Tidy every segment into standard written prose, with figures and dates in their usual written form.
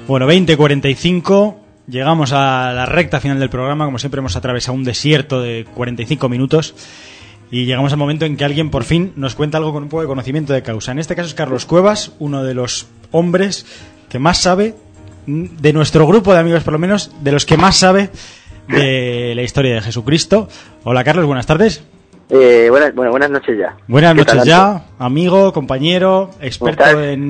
Bueno, 20:45, llegamos a la recta final del programa. Como siempre hemos atravesado un desierto de 45 minutos y llegamos al momento en que alguien por fin nos cuenta algo con un poco de conocimiento de causa. En este caso es Carlos Cuevas, uno de los hombres que más sabe, de nuestro grupo de amigos por lo menos, de los que más sabe de la historia de Jesucristo. Hola Carlos, buenas tardes. Buenas noches ya. Buenas noches ya, amigo, compañero, experto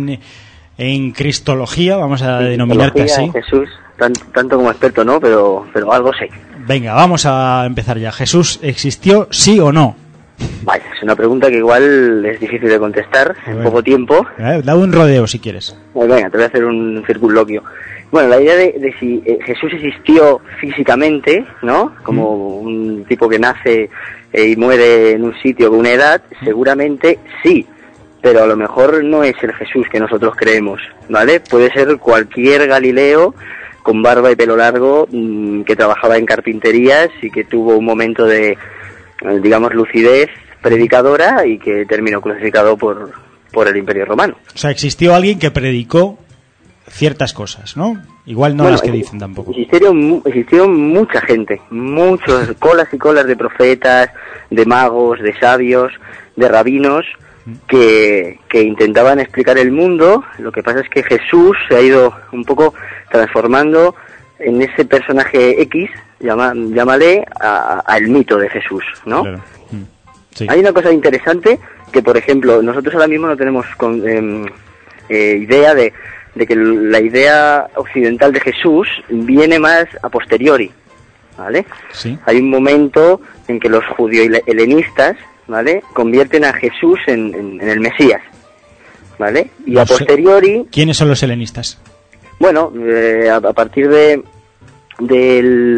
en cristología, vamos a denominarte así. Jesús, tanto como experto no, pero algo sé. Venga, vamos a empezar ya. ¿Jesús existió, sí o no? Vaya, es una pregunta que igual es difícil de contestar en poco tiempo. Da un rodeo si quieres. Venga, te voy a hacer un circunloquio. Bueno, la idea de si Jesús existió físicamente, ¿no? Como un tipo que nace y muere en un sitio con una edad, seguramente sí. Pero a lo mejor no es el Jesús que nosotros creemos, ¿vale? Puede ser cualquier Galileo con barba y pelo largo que trabajaba en carpinterías y que tuvo un momento de, digamos, lucidez predicadora y que terminó crucificado por el Imperio Romano. O sea, existió alguien que predicó ciertas cosas, ¿no? Igual no las que dicen tampoco. Existieron mucha gente, muchos, colas y colas de profetas, de magos, de sabios, de rabinos, que intentaban explicar el mundo. Lo que pasa es que Jesús se ha ido un poco transformando en ese personaje X, llámale al mito de Jesús, ¿no? Claro. Sí. Hay una cosa interesante que, por ejemplo, nosotros ahora mismo no tenemos idea de que la idea occidental de Jesús viene más a posteriori, ¿vale? Sí. Hay un momento en que los judío-helenistas, ¿vale?, convierten a Jesús en el Mesías, ¿vale? Y a posteriori... ¿Quiénes son los helenistas? Bueno, a partir del...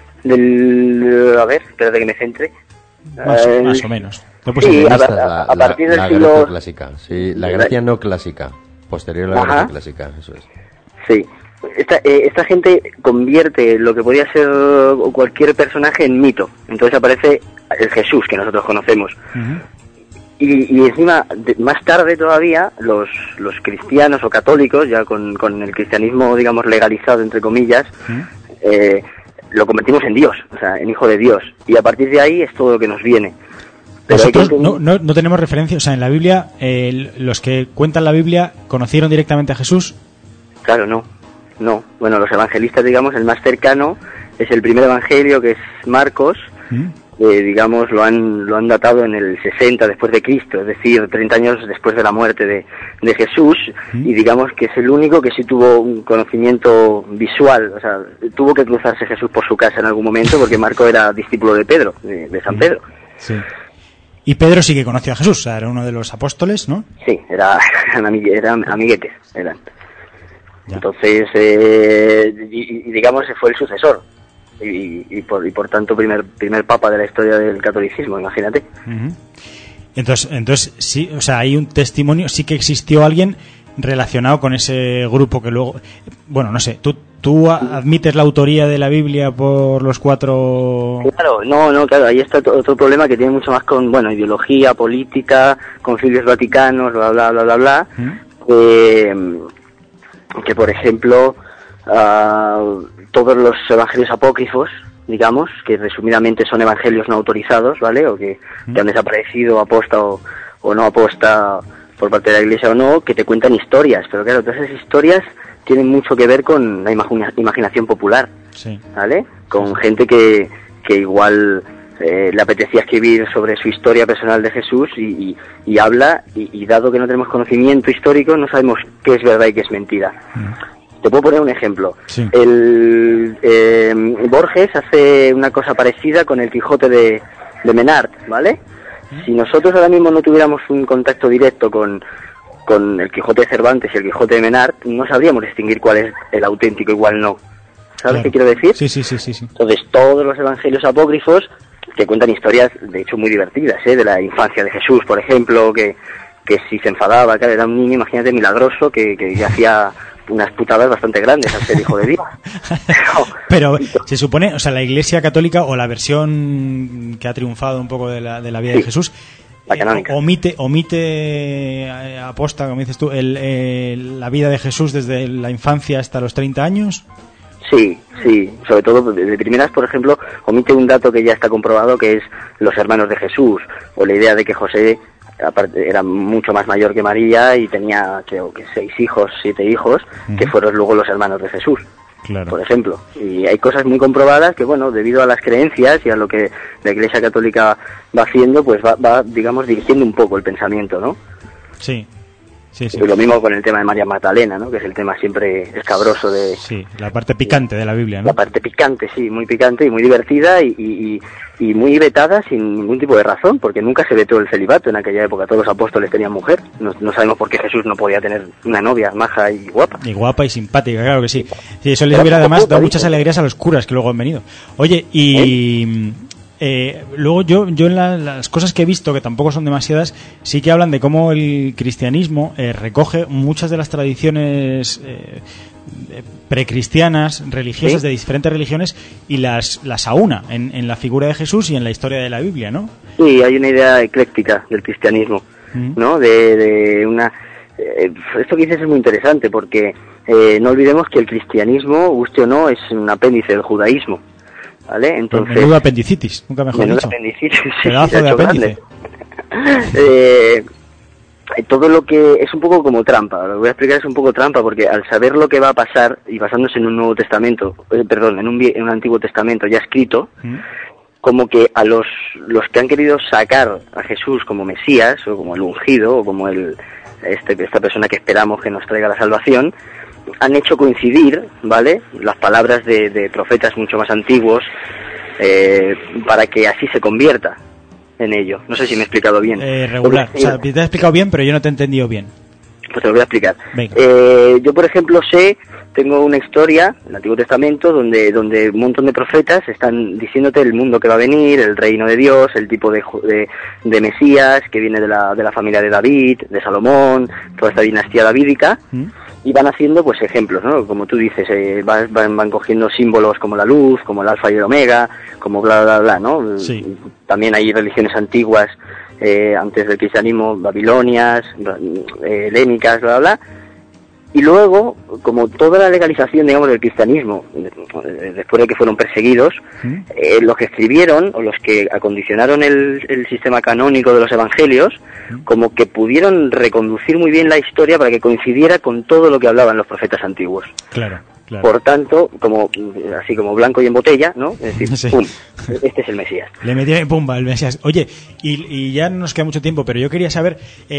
A ver, espérate que me centre. Más o menos. Sí, a partir del siglo... Grecia clásica, sí, la Grecia no clásica, posterior a la Grecia clásica, eso es. Sí. Esta gente convierte lo que podía ser cualquier personaje en mito. Entonces aparece el Jesús que nosotros conocemos. Uh-huh. Y encima, más tarde todavía, los cristianos o católicos, ya con el cristianismo, digamos, legalizado, entre comillas, uh-huh, lo convertimos en Dios, o sea, en hijo de Dios. Y a partir de ahí es todo lo que nos viene. Pero nosotros no tenemos referencia, o sea, en la Biblia, los que cuentan la Biblia, ¿conocieron directamente a Jesús? Claro, no. Bueno, los evangelistas, digamos, el más cercano es el primer evangelio, que es Marcos, digamos, lo han datado en el 60 después de Cristo, es decir, 30 años después de la muerte de Jesús, y digamos que es el único que sí tuvo un conocimiento visual, o sea, tuvo que cruzarse Jesús por su casa en algún momento, porque Marco era discípulo de Pedro, de San Pedro. Sí. Y Pedro sí que conoció a Jesús, o sea, era uno de los apóstoles, ¿no? Sí, eran amiguetes, eran. Ya. Entonces, digamos, fue el sucesor y por tanto primer papa de la historia del catolicismo, imagínate. Uh-huh. Entonces sí, o sea, hay un testimonio, sí que existió alguien relacionado con ese grupo que luego, bueno, no sé, ¿tú admites la autoría de la Biblia por los cuatro? Claro, claro, ahí está otro problema que tiene mucho más con, bueno, ideología, política, concilios vaticanos, bla, bla, bla, bla, bla. Uh-huh. Que por ejemplo todos los evangelios apócrifos, digamos, que resumidamente son evangelios no autorizados, ¿vale? O que han desaparecido aposta o no aposta por parte de la Iglesia o no, que te cuentan historias, pero claro, todas esas historias tienen mucho que ver con la imaginación popular, sí, ¿vale? Con gente que igual le apetecía escribir sobre su historia personal de Jesús y habla, y dado que no tenemos conocimiento histórico, no sabemos qué es verdad y qué es mentira. Te puedo poner un ejemplo. Sí. Borges hace una cosa parecida con el Quijote de Menard, ¿vale? Si nosotros ahora mismo no tuviéramos un contacto directo con el Quijote de Cervantes y el Quijote de Menard, no sabríamos distinguir cuál es el auténtico y cuál no. ¿Sabes qué quiero decir? Sí. Entonces, todos los evangelios apócrifos que cuentan historias, de hecho, muy divertidas, de la infancia de Jesús, por ejemplo, que si se enfadaba, claro, era un niño, imagínate, milagroso, que hacía unas putadas bastante grandes al ser hijo de Dios. Pero se supone, o sea, la Iglesia Católica, o la versión que ha triunfado un poco de la vida de Jesús, la canónica. Omite aposta, como dices tú, la vida de Jesús desde la infancia hasta los 30 años. Sí, sobre todo de primeras, por ejemplo, omite un dato que ya está comprobado, que es los hermanos de Jesús, o la idea de que José aparte era mucho más mayor que María y tenía, creo que 7 hijos, que fueron luego los hermanos de Jesús. Claro. Por ejemplo, y hay cosas muy comprobadas que, bueno, debido a las creencias y a lo que la Iglesia Católica va haciendo, pues va digamos, dirigiendo un poco el pensamiento, ¿no? Sí. Y lo mismo con el tema de María Magdalena, ¿no? Que es el tema siempre escabroso de... Sí, la parte picante de la Biblia, ¿no? La parte picante, sí, muy picante y muy divertida y muy vetada sin ningún tipo de razón, porque nunca se vetó el celibato en aquella época. Todos los apóstoles tenían mujer. No sabemos por qué Jesús no podía tener una novia maja y guapa. Y guapa y simpática, claro que sí. Sí, eso les hubiera además dado muchas alegrías a los curas que luego han venido. Oye, y... luego yo en las cosas que he visto, que tampoco son demasiadas, sí que hablan de cómo el cristianismo recoge muchas de las tradiciones precristianas, religiosas, de diferentes religiones, y las aúna en la figura de Jesús y en la historia de la Biblia, ¿no? Sí, hay una idea ecléctica del cristianismo, ¿no? De una... esto que dices es muy interesante, porque no olvidemos que el cristianismo, guste o no, es un apéndice del judaísmo. ¿Vale? Entonces, menudo apendicitis, nunca mejor dicho. Apendicitis, sí, pedazo de apéndice. Todo lo que es un poco como trampa, lo voy a explicar, es un poco trampa, porque al saber lo que va a pasar y basándose en un Nuevo Testamento, en un Antiguo Testamento ya escrito, como que a los que han querido sacar a Jesús como Mesías o como el ungido o como esta persona que esperamos que nos traiga la salvación, han hecho coincidir, ¿vale?, las palabras de profetas mucho más antiguos para que así se convierta en ello. No sé si me he explicado bien. Regular. O sea, te he explicado bien, pero yo no te he entendido bien. Pues te lo voy a explicar. Yo, por ejemplo, tengo una historia en el Antiguo Testamento donde un montón de profetas están diciéndote el mundo que va a venir, el reino de Dios, el tipo de Mesías que viene de la familia de David, de Salomón, toda esta dinastía davídica. Y van haciendo pues ejemplos, ¿no? Como tú dices, van cogiendo símbolos como la luz, como el alfa y el omega, como bla, bla, bla, ¿no? Sí. También hay religiones antiguas, antes del cristianismo, babilonias, helénicas, bla, bla, bla. Y luego, como toda la legalización, digamos, del cristianismo, después de que fueron perseguidos, los que escribieron, o los que acondicionaron el sistema canónico de los evangelios, como que pudieron reconducir muy bien la historia para que coincidiera con todo lo que hablaban los profetas antiguos. Claro. Por tanto, así como blanco y en botella, ¿no? Es decir, ¡pum! Este es el Mesías. Le metieron pumba el Mesías. Oye, y ya no nos queda mucho tiempo, pero yo quería saber,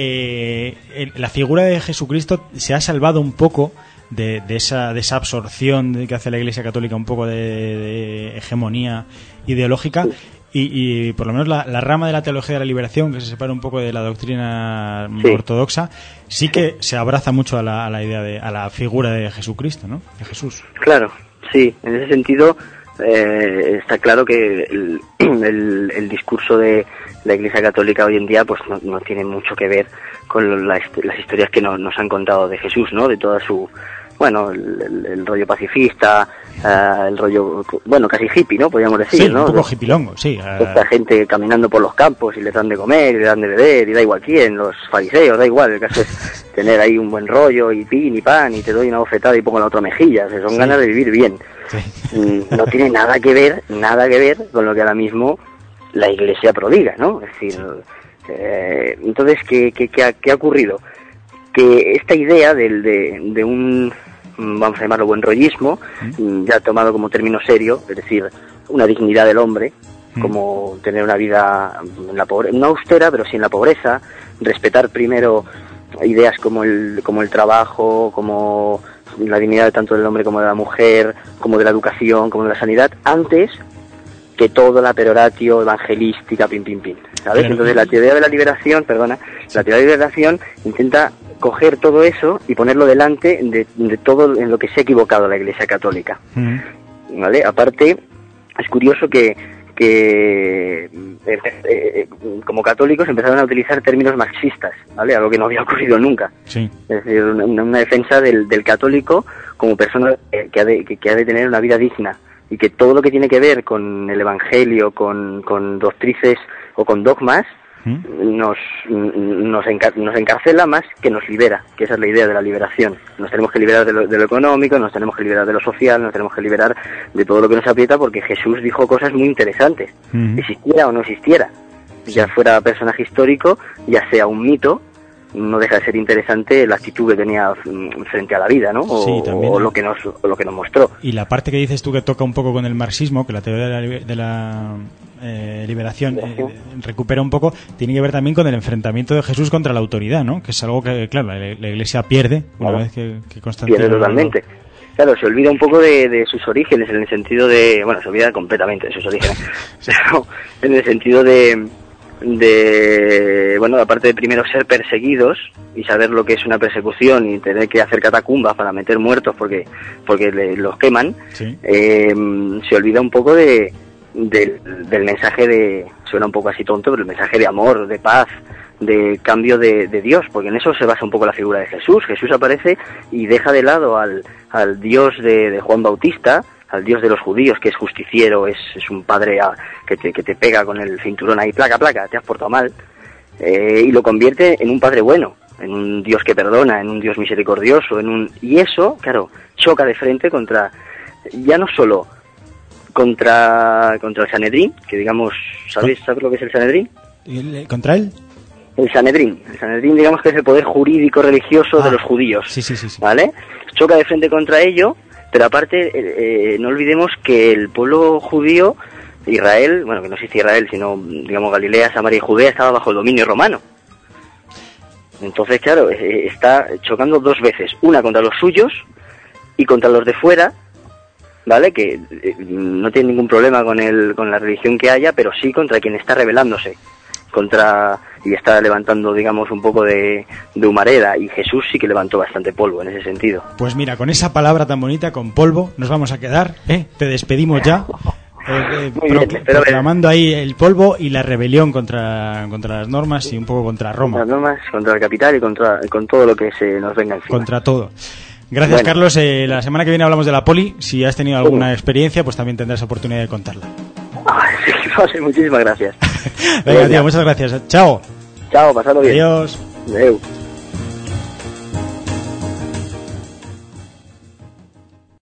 la figura de Jesucristo se ha salvado un poco de esa absorción que hace la Iglesia Católica, un poco de hegemonía ideológica. Y por lo menos la rama de la teología de la liberación, que se separa un poco de la doctrina ortodoxa, sí que se abraza mucho a la idea a la figura de Jesucristo, ¿no? De Jesús. Claro, sí. En ese sentido está claro que el discurso de la Iglesia Católica hoy en día pues no tiene mucho que ver con las historias que nos han contado de Jesús, ¿no? De toda su... Bueno, el rollo pacifista, el rollo, bueno, casi hippie, ¿no? Podríamos decir, ¿no? Un poco hippilongo, sí. Esta gente caminando por los campos y les dan de comer, y les dan de beber, y da igual quién, los fariseos, da igual, el caso es tener ahí un buen rollo, y pin, y pan, y te doy una bofetada y pongo la otra mejilla, son ganas de vivir bien. Sí. No tiene nada que ver con lo que ahora mismo la Iglesia prodiga, ¿no? Es decir, entonces, ¿qué ha ocurrido? Que esta idea de un, vamos a llamarlo, buen rollismo, ya tomado como término serio, es decir, una dignidad del hombre, como tener una vida en la pobreza, no austera, pero sí en la pobreza, respetar primero ideas como el trabajo, como la dignidad tanto del hombre como de la mujer, como de la educación, como de la sanidad, antes que toda la peroratio evangelística, pin, ¿sabes? Entonces la teoría de la liberación, la teoría de la liberación intenta coger todo eso y ponerlo delante de todo en lo que se ha equivocado la Iglesia Católica. ¿Vale? Aparte, es curioso que como católicos empezaron a utilizar términos marxistas, ¿vale? Algo que no había ocurrido nunca. Sí. Es decir, una defensa del católico como persona que ha de tener una vida digna, y que todo lo que tiene que ver con el Evangelio, con doctrices o con dogmas, nos encarcela más que nos libera, que esa es la idea de la liberación. Nos tenemos que liberar de lo económico, nos tenemos que liberar de lo social, nos tenemos que liberar de todo lo que nos aprieta, porque Jesús dijo cosas muy interesantes, existiera o no existiera, ya fuera personaje histórico, ya sea un mito, no deja de ser interesante la actitud que tenía frente a la vida, ¿no? O lo que nos mostró. Y la parte que dices tú que toca un poco con el marxismo, que la teoría de la liberación recupera un poco, tiene que ver también con el enfrentamiento de Jesús contra la autoridad, ¿no? Que es algo que, claro, la Iglesia pierde una vez que Constantino... Pierde totalmente. Claro, se olvida un poco de sus orígenes, en el sentido de... Bueno, se olvida completamente de sus orígenes. Pero en el sentido de bueno, aparte de primero ser perseguidos y saber lo que es una persecución y tener que hacer catacumbas para meter muertos porque los queman, sí. Se olvida un poco del mensaje suena un poco así tonto, pero el mensaje de amor, de paz, de cambio de Dios, porque en eso se basa un poco la figura de Jesús. Jesús aparece y deja de lado al Dios de Juan Bautista, al Dios de los judíos, que es justiciero, es un padre que te pega con el cinturón ahí, placa, te has portado mal, y lo convierte en un padre bueno, en un Dios que perdona, en un Dios misericordioso, y eso, claro, choca de frente ya no solo contra el Sanedrín, que digamos, ¿sabes lo que es el Sanedrín? ¿Contra él? El Sanedrín, digamos que es el poder jurídico religioso de los judíos, sí. ¿vale? Choca de frente contra ello. Pero aparte, no olvidemos que el pueblo judío, Israel, bueno, que no existe Israel, sino, digamos, Galilea, Samaria y Judea, estaba bajo el dominio romano. Entonces, claro, está chocando dos veces, una contra los suyos y contra los de fuera, ¿vale? Que no tiene ningún problema con la religión que haya, pero sí contra quien está rebelándose, y está levantando, digamos, un poco de humareda, y Jesús sí que levantó bastante polvo en ese sentido. Pues mira, con esa palabra tan bonita, con polvo, nos vamos a quedar, Te despedimos ya, proclamando ahí el polvo y la rebelión contra las normas y un poco contra Roma. Contra las normas, contra el capital y con todo lo que se nos venga encima. Contra todo. Gracias, bueno. Carlos. La semana que viene hablamos de la poli. Si has tenido alguna experiencia, pues también tendrás oportunidad de contarla. Sí, vale, muchísimas gracias. Venga, tío, muchas gracias. Chao. Chao, pasadlo bien. Adiós. Adeu.